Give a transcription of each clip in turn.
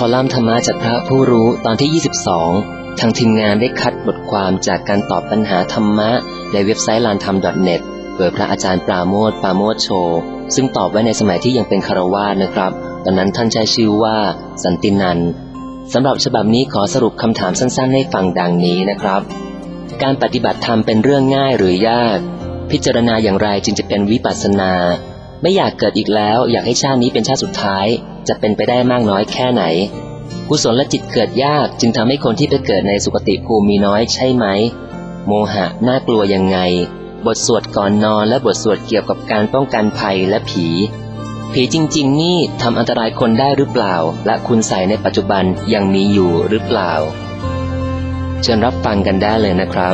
คอลัมน์ธรรมะจากพระผู้รู้ตอนที่ 22 ทางทีมงานได้คัดบทความจากการตอบปัญหาธรรมะในเว็บไซต์ lantham.net โดยพระอาจารย์ปราโมทย์โชซึ่งตอบไว้ในสมัยที่ยังเป็นฆราวาสนะครับตอนนั้นท่านใช้ชื่อว่าสันตินันท์สำหรับฉบับนี้ขอสรุปคำถามสั้นๆให้ฟังดังนี้นะครับการปฏิบัติธรรมเป็นเรื่องง่ายหรือยากพิจารณาอย่างไรจึงจะเป็นวิปัสสนาไม่อยากเกิดอีกแล้วอยากให้ชาตินี้เป็นชาติสุดท้ายจะเป็นไปได้มากน้อยแค่ไหนกุศลจิตเกิดยากจึงทำให้คนที่ไปเกิดในสุคติภูมิมีน้อยใช่ไหมโมหะน่ากลัวยังไงบทสวดก่อนนอนและบทสวดเกี่ยวกับการป้องกันภัยและผีจริงๆนี่ทำอันตรายคนได้หรือเปล่าและคุณใส่ในปัจจุบันยังมีอยู่หรือเปล่าเชิญรับฟังกันได้เลยนะครับ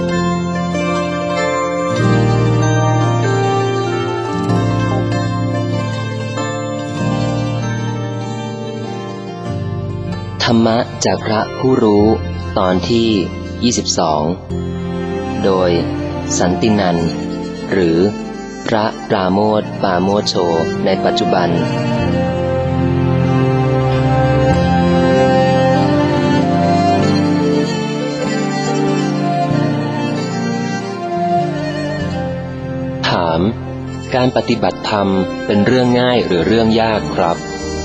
ธรรมะจากพระผู้รู้ตอนที่ 22 โดยสันตินันท์หรือพระปราโมทย์โชในปัจจุบันถามการปฏิบัติธรรมเป็นเรื่องง่ายหรือเรื่องยากครับ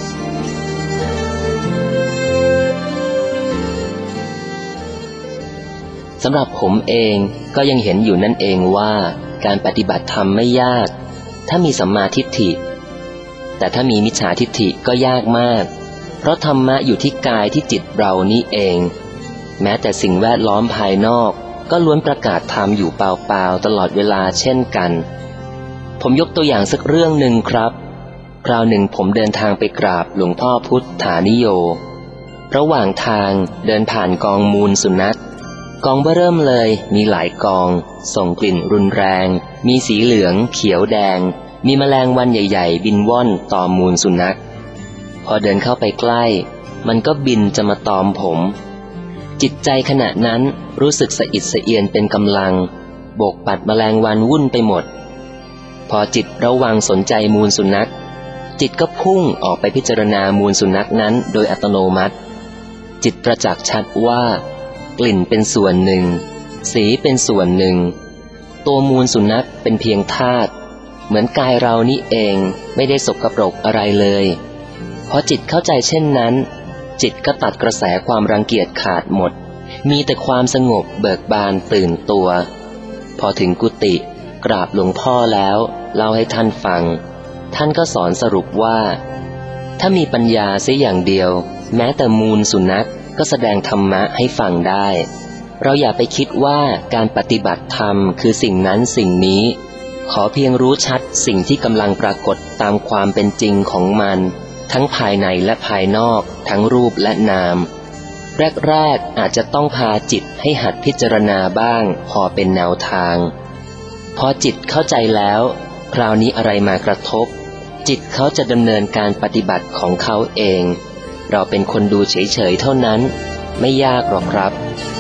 สำหรับผมเองก็ยังเห็นอยู่นั่นเองว่าการปฏิบัติธรรมไม่ยากถ้ามีสัมมาทิฏฐิแต่ถ้ามีมิจฉาทิฏฐิก็ยากมากเพราะธรรมะอยู่ที่กายที่จิตเรานี่เองแม้แต่สิ่งแวดล้อมภายนอกก็ล้วนประกาศธรรมอยู่เปล่าๆตลอดเวลาเช่นกันผมยกตัวอย่างสักเรื่องหนึ่งครับคราวหนึ่งผมเดินทางไปกราบหลวงพ่อพุทธานิโยระหว่างทางเดินผ่านกองมูลสุนัขกองเบ้อเริ่มเลยมีหลายกองส่งกลิ่นรุนแรงมีสีเหลืองเขียวแดงมีแมลงวันใหญ่ๆบินว่อนตอมมูลสุนัขพอเดินเข้าไปใกล้มันก็บินจะมาตอมผมจิตใจขณะนั้นรู้สึกสะอิดสะเอียนเป็นกำลังโบกปัดแมลงวันวุ่นไปหมดพอจิตระวังสนใจมูลสุนัขจิตก็พุ่งออกไปพิจารณามูลสุนัขนั้นโดยอัตโนมัติจิตประจักษ์ชัดว่ากลิ่นเป็นส่วนหนึ่งสีเป็นส่วนหนึ่งตัวมูลสุนัขเป็นเพียงธาตุเหมือนกายเรานี่เองไม่ได้สกปรกอะไรเลยพอจิตเข้าใจเช่นนั้นจิตก็ตัดกระแสความรังเกียจขาดหมดมีแต่ความสงบเบิกบานตื่นตัวพอถึงกุฏิกราบหลวงพ่อแล้วเล่าให้ท่านฟังท่านก็สอนสรุปว่าถ้ามีปัญญาเสียอย่างเดียวแม้แต่มูลสุนัขก็แสดงธรรมะให้ฟังได้เราอย่าไปคิดว่าการปฏิบัติธรรมคือสิ่งนั้นสิ่งนี้ขอเพียงรู้ชัดสิ่งที่กำลังปรากฏตามความเป็นจริงของมันทั้งภายในและภายนอกทั้งรูปและนามแรกๆอาจจะต้องพาจิตให้หัดพิจารณาบ้างพอเป็นแนวทางพอจิตเข้าใจแล้วคราวนี้อะไรมากระทบจิตเขาจะดำเนินการปฏิบัติของเขาเองเราเป็นคนดูเฉยๆเท่านั้นไม่ยากหรอกครับ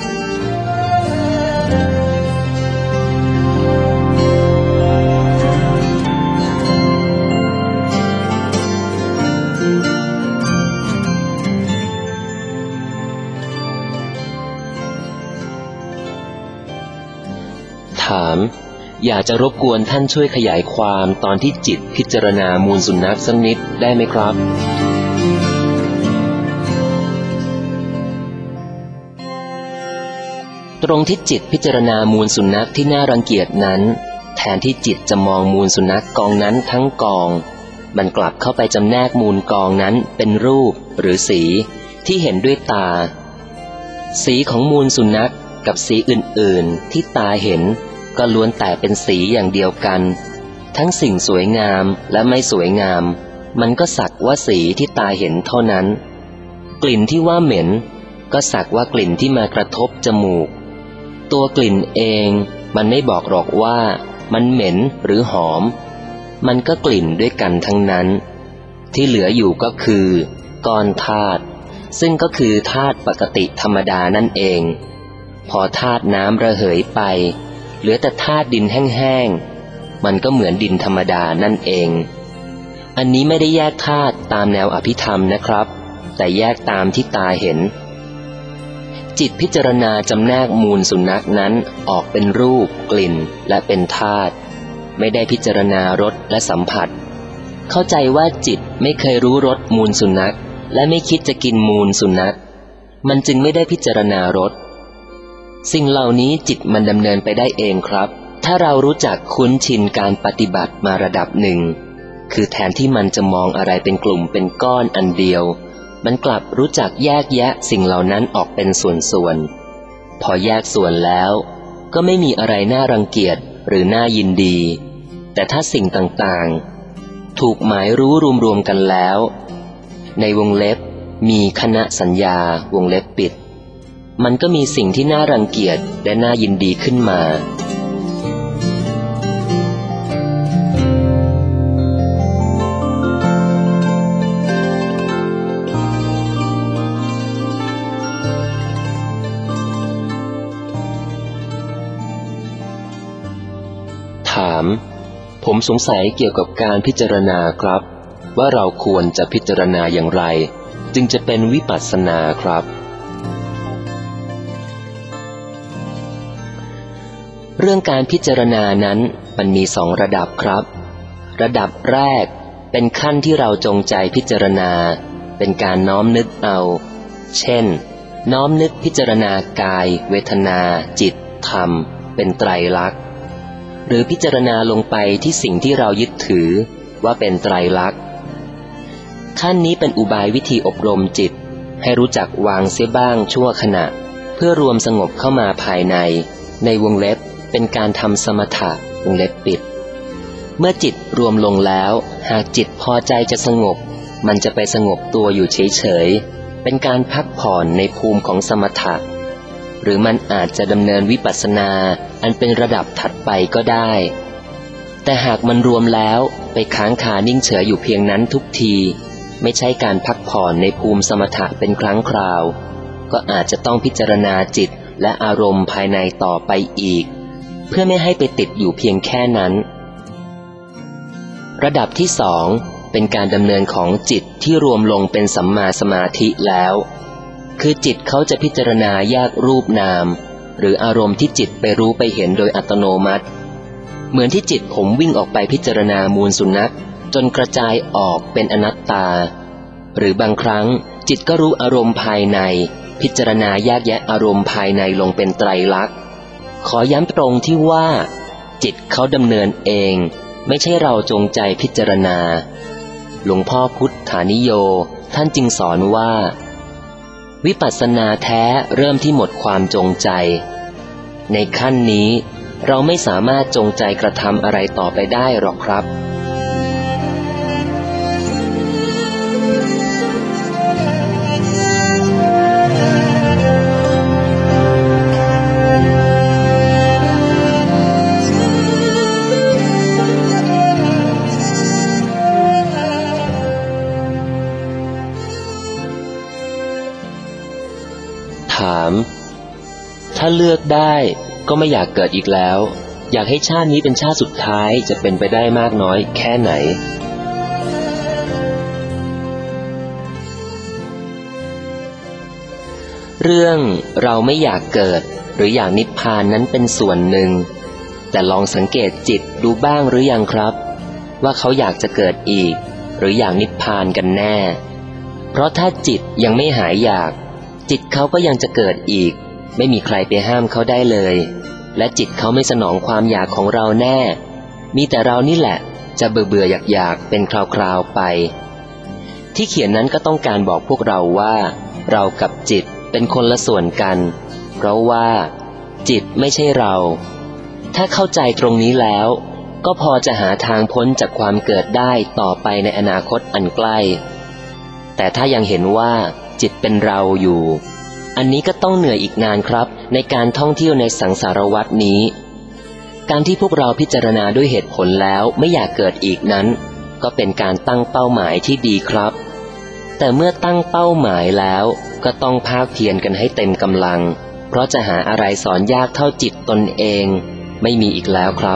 ถามอยากจะรบกวนท่านช่วยขยายความตอนที่จิตพิจารณามูลสุนัขสักนิดได้ไหมครับตรงที่จิตพิจารณามูลสุนัขที่น่ารังเกียจนั้นแทนที่จิตจะมองมูลสุนัขกองนั้นทั้งกองมันกลับเข้าไปจำแนกมูลกองนั้นเป็นรูปหรือสีที่เห็นด้วยตาสีของมูลสุนัขกับสีอื่นๆที่ตาเห็นก็ล้วนแต่เป็นสีอย่างเดียวกันทั้งสิ่งสวยงามและไม่สวยงามมันก็สักว่าสีที่ตาเห็นเท่านั้นกลิ่นที่ว่าเหม็นก็สักว่ากลิ่นที่มากระทบจมูกตัวกลิ่นเองมันไม่บอกหรอกว่ามันเหม็นหรือหอมมันก็กลิ่นด้วยกันทั้งนั้นที่เหลืออยู่ก็คือก้อนธาตุซึ่งก็คือธาตุปกติธรรมดานั่นเองพอธาตุน้ำระเหยไปเหลือแต่ธาตุดินแห้งๆมันก็เหมือนดินธรรมดานั่นเองอันนี้ไม่ได้แยกธาตุตามแนวอภิธรรมนะครับแต่แยกตามที่ตาเห็นจิตพิจารณาจำแนกมูลสุนัขนั้นออกเป็นรูปกลิ่นและเป็นธาตุไม่ได้พิจารณารสและสัมผัสเข้าใจว่าจิตไม่เคยรู้รสมูลสุนัขและไม่คิดจะกินมูลสุนัขมันจึงไม่ได้พิจารณารสสิ่งเหล่านี้จิตมันดำเนินไปได้เองครับถ้าเรารู้จักคุ้นชินการปฏิบัติมาระดับหนึ่งคือแทนที่มันจะมองอะไรเป็นกลุ่มเป็นก้อนอันเดียวมันกลับรู้จักแยกแยะสิ่งเหล่านั้นออกเป็นส่วนๆพอแยกส่วนแล้วก็ไม่มีอะไรน่ารังเกียจหรือน่ายินดีแต่ถ้าสิ่งต่างๆถูกหมายรู้รวมๆกันแล้วในวงเล็บมีคณะสัญญาวงเล็บปิดมันก็มีสิ่งที่น่ารังเกียจและน่ายินดีขึ้นมาถามผมสงสัยเกี่ยวกับการพิจารณาครับว่าเราควรจะพิจารณาอย่างไรจึงจะเป็นวิปัสสนาครับเรื่องการพิจารณานั้นมันมีสองระดับครับระดับแรกเป็นขั้นที่เราจงใจพิจารณาเป็นการน้อมนึกเอาเช่นน้อมนึกพิจารณากายเวทนาจิตธรรมเป็นไตรลักษณ์หรือพิจารณาลงไปที่สิ่งที่เรายึดถือว่าเป็นไตรลักษณ์ขั้นนี้เป็นอุบายวิธีอบรมจิตให้รู้จักวางเสียบ้างชั่วขณะเพื่อรวมสงบเข้ามาภายในวงเล็บเป็นการทำสมถะวงเล็บปิดเมื่อจิตรวมลงแล้วหากจิตพอใจจะสงบมันจะไปสงบตัวอยู่เฉยๆเป็นการพักผ่อนในภูมิของสมถะหรือมันอาจจะดำเนินวิปัสสนาอันเป็นระดับถัดไปก็ได้แต่หากมันรวมแล้วไปค้างคานิ่งเฉยอยู่เพียงนั้นทุกทีไม่ใช่การพักผ่อนในภูมิสมถะเป็นครั้งคราวก็อาจจะต้องพิจารณาจิตและอารมณ์ภายในต่อไปอีกเพื่อไม่ให้ไปติดอยู่เพียงแค่นั้นระดับที่สองเป็นการดำเนินของจิตที่รวมลงเป็นสัมมาสมาธิแล้วคือจิตเขาจะพิจารณาแยกรูปนามหรืออารมณ์ที่จิตไปรู้ไปเห็นโดยอัตโนมัติเหมือนที่จิตผมวิ่งออกไปพิจารณามูลสุนัขจนกระจายออกเป็นอนัตตาหรือบางครั้งจิตก็รู้อารมณ์ภายในพิจารณาแยกแยะอารมณ์ภายในลงเป็นไตรลักษณ์ขอย้ำตรงที่ว่าจิตเขาดำเนินเองไม่ใช่เราจงใจพิจารณาหลวงพ่อพุทธานิโยท่านจึงสอนว่าวิปัสสนาแท้เริ่มที่หมดความจงใจในขั้นนี้เราไม่สามารถจงใจกระทำอะไรต่อไปได้หรอกครับถามถ้าเลือกได้ก็ไม่อยากเกิดอีกแล้วอยากให้ชาตินี้เป็นชาติสุดท้ายจะเป็นไปได้มากน้อยแค่ไหนเรื่องเราไม่อยากเกิดหรืออยากนิพพานนั้นเป็นส่วนหนึ่งแต่ลองสังเกตจิตดูบ้างหรือยังครับว่าเขาอยากจะเกิดอีกหรืออยากนิพพานกันแน่เพราะถ้าจิตยังไม่หายอยากจิตเขาก็ยังจะเกิดอีกไม่มีใครไปห้ามเขาได้เลยและจิตเขาไม่สนองความอยากของเราแน่มีแต่เรานี่แหละจะเบื่ออยากเป็นคราวๆไปที่เขียนนั้นก็ต้องการบอกพวกเราว่าเรากับจิตเป็นคนละส่วนกันเพราะว่าจิตไม่ใช่เราถ้าเข้าใจตรงนี้แล้วก็พอจะหาทางพ้นจากความเกิดได้ต่อไปในอนาคตอันใกล้แต่ถ้ายังเห็นว่าจิตเป็นเราอยู่อันนี้ก็ต้องเหนื่อยอีกนานครับในการท่องเที่ยวในสังสารวัฏนี้การที่พวกเราพิจารณาด้วยเหตุผลแล้วไม่อยากเกิดอีกนั้นก็เป็นการตั้งเป้าหมายที่ดีครับแต่เมื่อตั้งเป้าหมายแล้วก็ต้องภาคเพียรกันให้เต็มกำลังเพราะจะหาอะไรสอนยากเท่าจิตตนเองไม่มีอีกแล้วครับ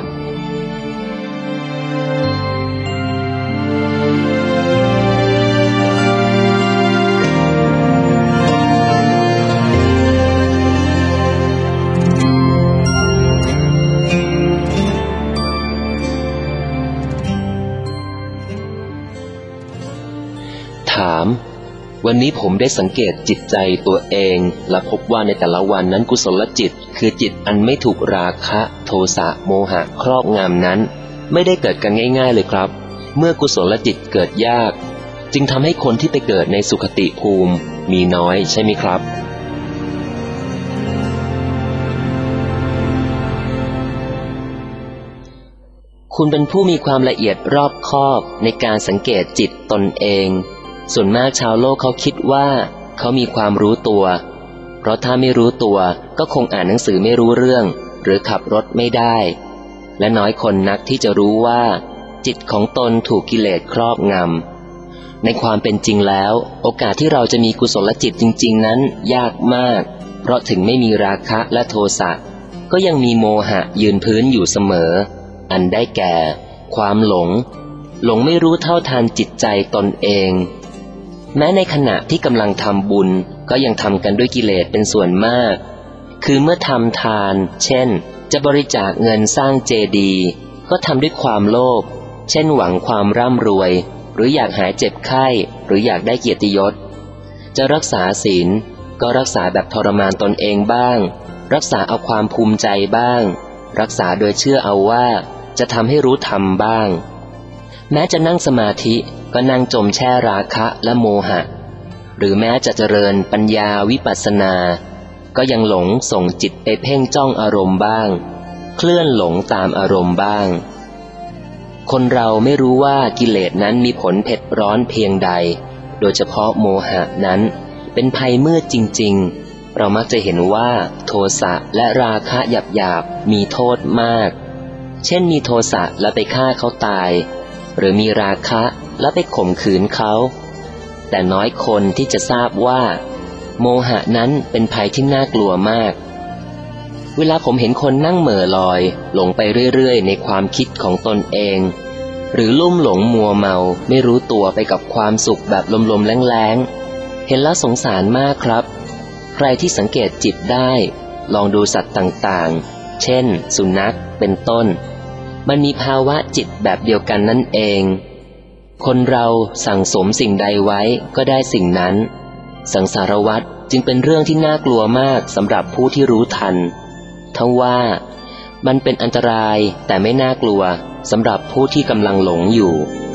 ามวันนี้ผมได้สังเกตจิตใจตัวเองและพบว่าในแต่ละวันนั้นกุศลจิตคือจิตอันไม่ถูกราคะโทสะโมหะครอบงำนั้นไม่ได้เกิดกันง่ายๆเลยครับเมื่อกุศลจิตเกิดยากจึงทำให้คนที่ไปเกิดในสุคติภูมิมีน้อยใช่ไหมครับคุณเป็นผู้มีความละเอียดรอบคอบในการสังเกตจิตตนเองส่วนมากชาวโลกเขาคิดว่าเขามีความรู้ตัวเพราะถ้าไม่รู้ตัวก็คงอ่านหนังสือไม่รู้เรื่องหรือขับรถไม่ได้และน้อยคนนักที่จะรู้ว่าจิตของตนถูกกิเลสครอบงำในความเป็นจริงแล้วโอกาสที่เราจะมีกุศลจิตจริงๆนั้นยากมากเพราะถึงไม่มีราคะและโทสะก็ยังมีโมหะยืนพื้นอยู่เสมออันได้แก่ความหลงไม่รู้เท่าทันจิตใจตนเองแม้ในขณะที่กำลังทำบุญก็ยังทำกันด้วยกิเลสเป็นส่วนมากคือเมื่อทำทานเช่นจะบริจาคเงินสร้างเจดีย์ก็ทำด้วยความโลภเช่นหวังความร่ำรวยหรืออยากหายเจ็บไข้หรืออยากได้เกียรติยศจะรักษาศีลก็รักษาแบบทรมานตนเองบ้างรักษาเอาความภูมิใจบ้างรักษาโดยเชื่อเอาว่าจะทำให้รู้ธรรมบ้างแม้จะนั่งสมาธิก็นั่งจมแช่ราคะและโมหะหรือแม้จะเจริญปัญญาวิปัสสนาก็ยังหลงส่งจิตไปเพ่งจ้องอารมณ์บ้างเคลื่อนหลงตามอารมณ์บ้างคนเราไม่รู้ว่ากิเลสนั้นมีผลเผ็ดร้อนเพียงใดโดยเฉพาะโมหะนั้นเป็นภัยมืดจริงๆเรามักจะเห็นว่าโทสะและราคะหยาบๆมีโทษมากเช่นมีโทสะแล้วไปฆ่าเขาตายหรือมีราคะแล้วไปข่มขืนเขาแต่น้อยคนที่จะทราบว่าโมหะนั้นเป็นภัยที่น่ากลัวมากเวลาผมเห็นคนนั่งเหม่อลอยหลงไปเรื่อยๆในความคิดของตนเองหรือลุ่มหลงมัวเมาไม่รู้ตัวไปกับความสุขแบบลมๆแรงๆเห็นแล้วสงสารมากครับใครที่สังเกตจิตได้ลองดูสัตว์ต่างๆเช่นสุนัขเป็นต้นมันมีภาวะจิตแบบเดียวกันนั่นเองคนเราสั่งสมสิ่งใดไว้ก็ได้สิ่งนั้นสังสารวัฏจึงเป็นเรื่องที่น่ากลัวมากสำหรับผู้ที่รู้ทันทว่ามันเป็นอันตรายแต่ไม่น่ากลัวสำหรับผู้ที่กำลังหลงอยู่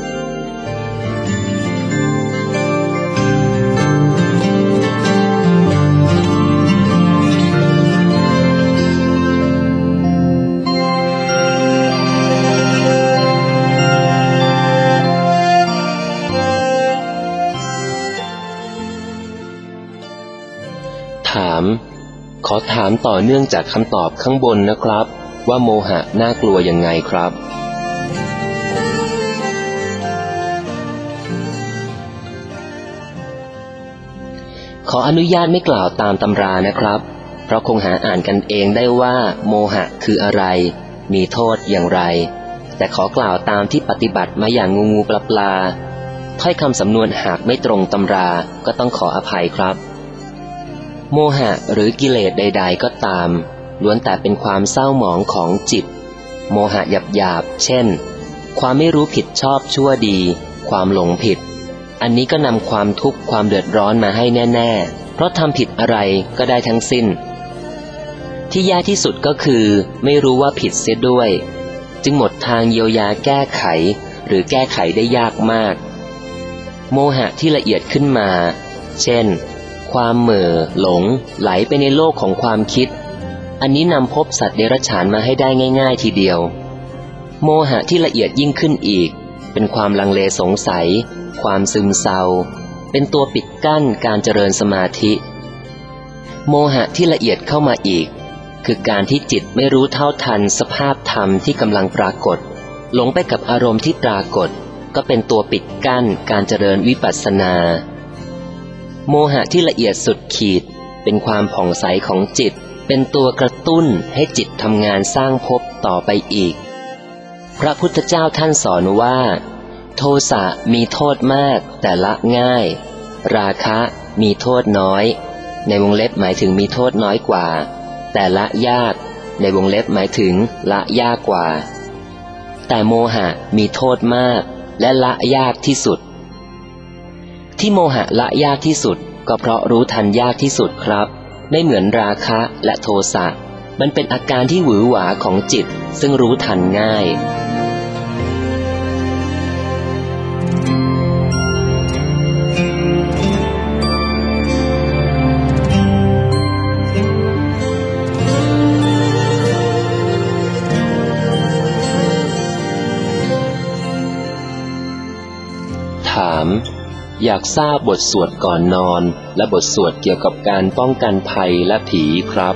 ขอถามต่อเนื่องจากคำตอบข้างบนนะครับว่าโมหะน่ากลัวยังไงครับขออนุญาตไม่กล่าวตามตำรานะครับเพราะคงหาอ่านกันเองได้ว่าโมหะคืออะไรมีโทษอย่างไรแต่ขอกล่าวตามที่ปฏิบัติมาอย่างงูปลาถ้อยคำสำนวนหากไม่ตรงตำราก็ต้องขออภัยครับโมหะหรือกิเลสใดๆก็ตามล้วนแต่เป็นความเศร้าหมองของจิตโมหะหยาบๆเช่นความไม่รู้ผิดชอบชั่วดีความหลงผิดอันนี้ก็นำความทุกข์ความเดือดร้อนมาให้แน่ๆเพราะทำผิดอะไรก็ได้ทั้งสิ้นที่แย่ที่สุดก็คือไม่รู้ว่าผิดเสียด้วยจึงหมดทางเยียวยาแก้ไขหรือแก้ไขได้ยากมากโมหะที่ละเอียดขึ้นมาเช่นความเหม่อหลงไหลไปในโลกของความคิดอันนี้นำพบสัตว์เดรัจฉานมาให้ได้ง่ายๆทีเดียวโมหะที่ละเอียดยิ่งขึ้นอีกเป็นความลังเลสงสัยความซึมเศร้าเป็นตัวปิดกั้นการเจริญสมาธิโมหะที่ละเอียดเข้ามาอีกคือการที่จิตไม่รู้เท่าทันสภาพธรรมที่กำลังปรากฏหลงไปกับอารมณ์ที่ปรากฏก็เป็นตัวปิดกั้นการเจริญวิปัสสนาโมหะที่ละเอียดสุดขีดเป็นความผ่องใสของจิตเป็นตัวกระตุ้นให้จิตทำงานสร้างภพต่อไปอีกพระพุทธเจ้าท่านสอนว่าโทสะมีโทษมากแต่ละง่ายราคะมีโทษน้อยในวงเล็บหมายถึงมีโทษน้อยกว่าแต่ละยากในวงเล็บหมายถึงละยากกว่าแต่โมหะมีโทษมากและละยากที่สุดที่โมหะละยากที่สุดก็เพราะรู้ทันยากที่สุดครับไม่เหมือนราคะและโทสะมันเป็นอาการที่หวือหวาของจิตซึ่งรู้ทันง่ายถามอยากทราบบทสวดก่อนนอนและบทสวดเกี่ยวกับการป้องกันภัยและผีครับ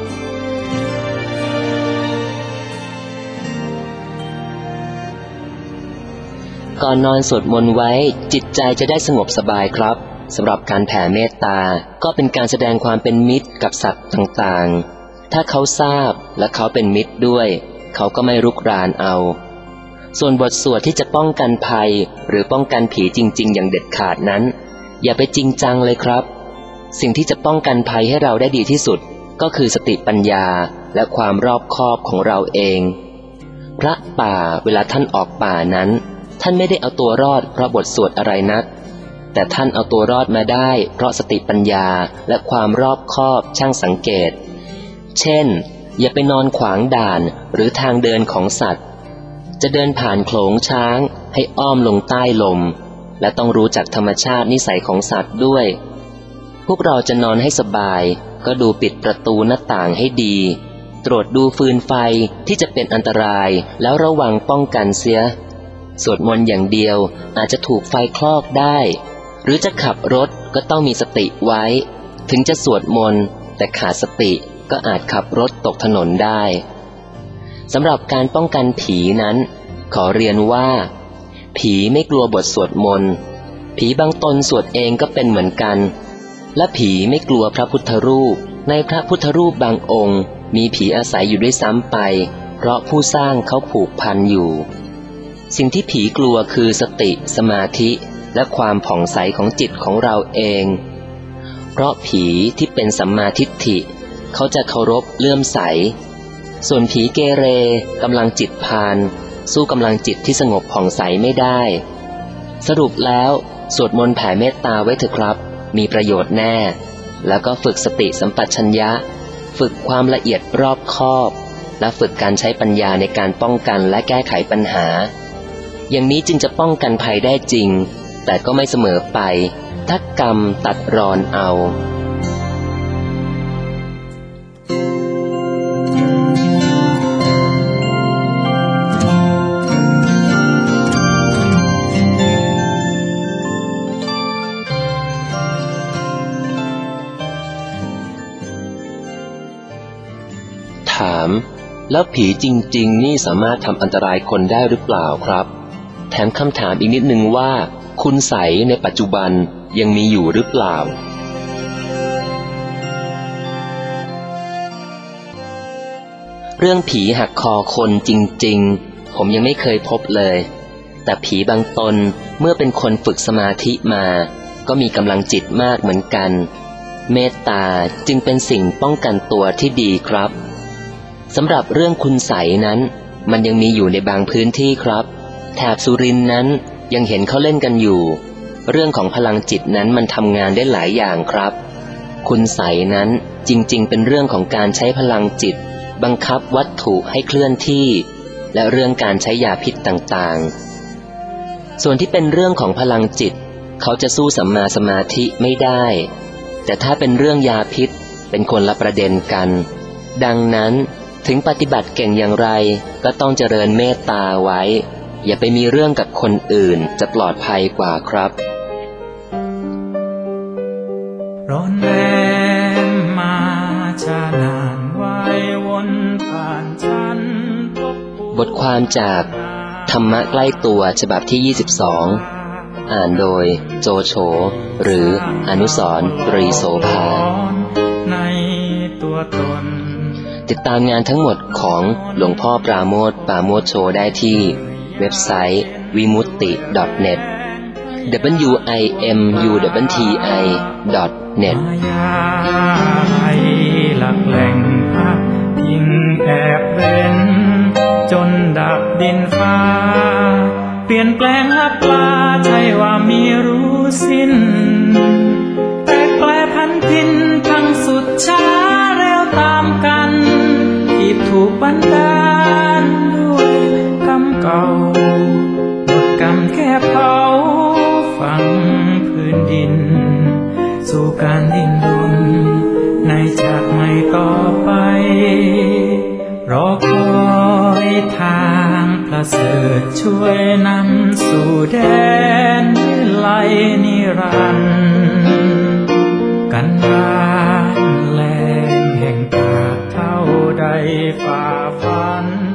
ก่อนนอนสวดมนต์ไว้จิตใจจะได้สงบสบายครับสำหรับการแผ่เมตตาก็เป็นการแสดงความเป็นมิตรกับสัตว์ต่างๆถ้าเขาทราบและเขาเป็นมิตรด้วยเขาก็ไม่รุกรานเอาส่วนบทสวดที่จะป้องกันภัยหรือป้องกันผีจริงๆอย่างเด็ดขาดนั้นอย่าไปจริงจังเลยครับสิ่งที่จะป้องกันภัยให้เราได้ดีที่สุดก็คือสติปัญญาและความรอบคอบของเราเองพระป่าเวลาท่านออกป่านั้นท่านไม่ได้เอาตัวรอดเพราะบทสวดอะไรนักแต่ท่านเอาตัวรอดมาได้เพราะสติปัญญาและความรอบคอบช่างสังเกตเช่นอย่าไปนอนขวางด่านหรือทางเดินของสัตว์จะเดินผ่านโขลงช้างให้อ้อมลงใต้ลมและต้องรู้จักธรรมชาตินิสัยของสัตว์ด้วยพวกเราจะนอนให้สบายก็ดูปิดประตูหน้าต่างให้ดีตรวจดูฟืนไฟที่จะเป็นอันตรายแล้วระวังป้องกันเสียสวดมนต์อย่างเดียวอาจจะถูกไฟคลอกได้หรือจะขับรถก็ต้องมีสติไว้ถึงจะสวดมนต์แต่ขาดสติก็อาจขับรถตกถนนได้สำหรับการป้องกันผีนั้นขอเรียนว่าผีไม่กลัวบทสวดมนต์ผีบางตนสวดเองก็เป็นเหมือนกันและผีไม่กลัวพระพุทธรูปในพระพุทธรูปบางองค์มีผีอาศัยอยู่ด้วยซ้ำไปเพราะผู้สร้างเขาผูกพันอยู่สิ่งที่ผีกลัวคือสติสมาธิและความผ่องใสของจิตของเราเองเพราะผีที่เป็นสัมมาทิฏฐิเขาจะเคารพเลื่อมใสส่วนผีเกเรกำลังจิตพาลสู้กำลังจิตที่สงบผ่องใสไม่ได้สรุปแล้วสวดมนต์แผ่เมตตาไว้เถอะครับมีประโยชน์แน่แล้วก็ฝึกสติสัมปชัญญะฝึกความละเอียดรอบคอบและฝึกการใช้ปัญญาในการป้องกันและแก้ไขปัญหาอย่างนี้จึงจะป้องกันภัยได้จริงแต่ก็ไม่เสมอไปถ้ากรรมตัดรอนเอาถามแล้วผีจริงๆนี่สามารถทำอันตรายคนได้หรือเปล่าครับแถมคำถามอีกนิดนึงว่าคุณไสยในปัจจุบันยังมีอยู่หรือเปล่าเรื่องผีหักคอคนจริงๆผมยังไม่เคยพบเลยแต่ผีบางตนเมื่อเป็นคนฝึกสมาธิมาก็มีกำลังจิตมากเหมือนกันเมตตาจึงเป็นสิ่งป้องกันตัวที่ดีครับสำหรับเรื่องคุณไสยนั้นมันยังมีอยู่ในบางพื้นที่ครับแถบสุรินทร์นั้นยังเห็นเขาเล่นกันอยู่เรื่องของพลังจิตนั้นมันทำงานได้หลายอย่างครับคุณไสยนั้นจริงๆเป็นเรื่องของการใช้พลังจิตบังคับวัตถุให้เคลื่อนที่และเรื่องการใช้ยาพิษต่างๆส่วนที่เป็นเรื่องของพลังจิตเขาจะสู้สัมมาสมาธิไม่ได้แต่ถ้าเป็นเรื่องยาพิษเป็นคนละประเด็นกันดังนั้นถึงปฏิบัติเก่งอย่างไรก็ต้องเจริญเมตตาไว้อย่าไปมีเรื่องกับคนอื่นจะปลอดภัยกว่าครับร้อนแรมมาชานานวายวนผ่านฉันบทความจากธรรมะใกล้ตัวฉบับที่22อ่านโดยโจโฉหรืออนุสรณ์ตรีโสภาในตัวตนติดตามงานทั้งหมดของหลวงพ่อปราโมทย์ปราโมทย์โชว์ได้ที่เว็บไซต์ vimutti.net wimutti.net มายาหลักแหล่งพักพิงแอบเร้นจนดับดินฟ้าเปลี่ยนแปลงหักลาใช่ว่ามีรู้สิ้นช้าเร็วตามกันที่ถูกบันดาลด้วยกรรมเก่าหมดกรรมแค่เผาฝังพื้นดินสู่การดิ้นรนในจากใหม่ต่อไปรอคอยทางประเสริฐช่วยนำสู่แดนวิไลนิรันดร์กันดารแรงแห่งปากเท่าใดฝ่าฟัน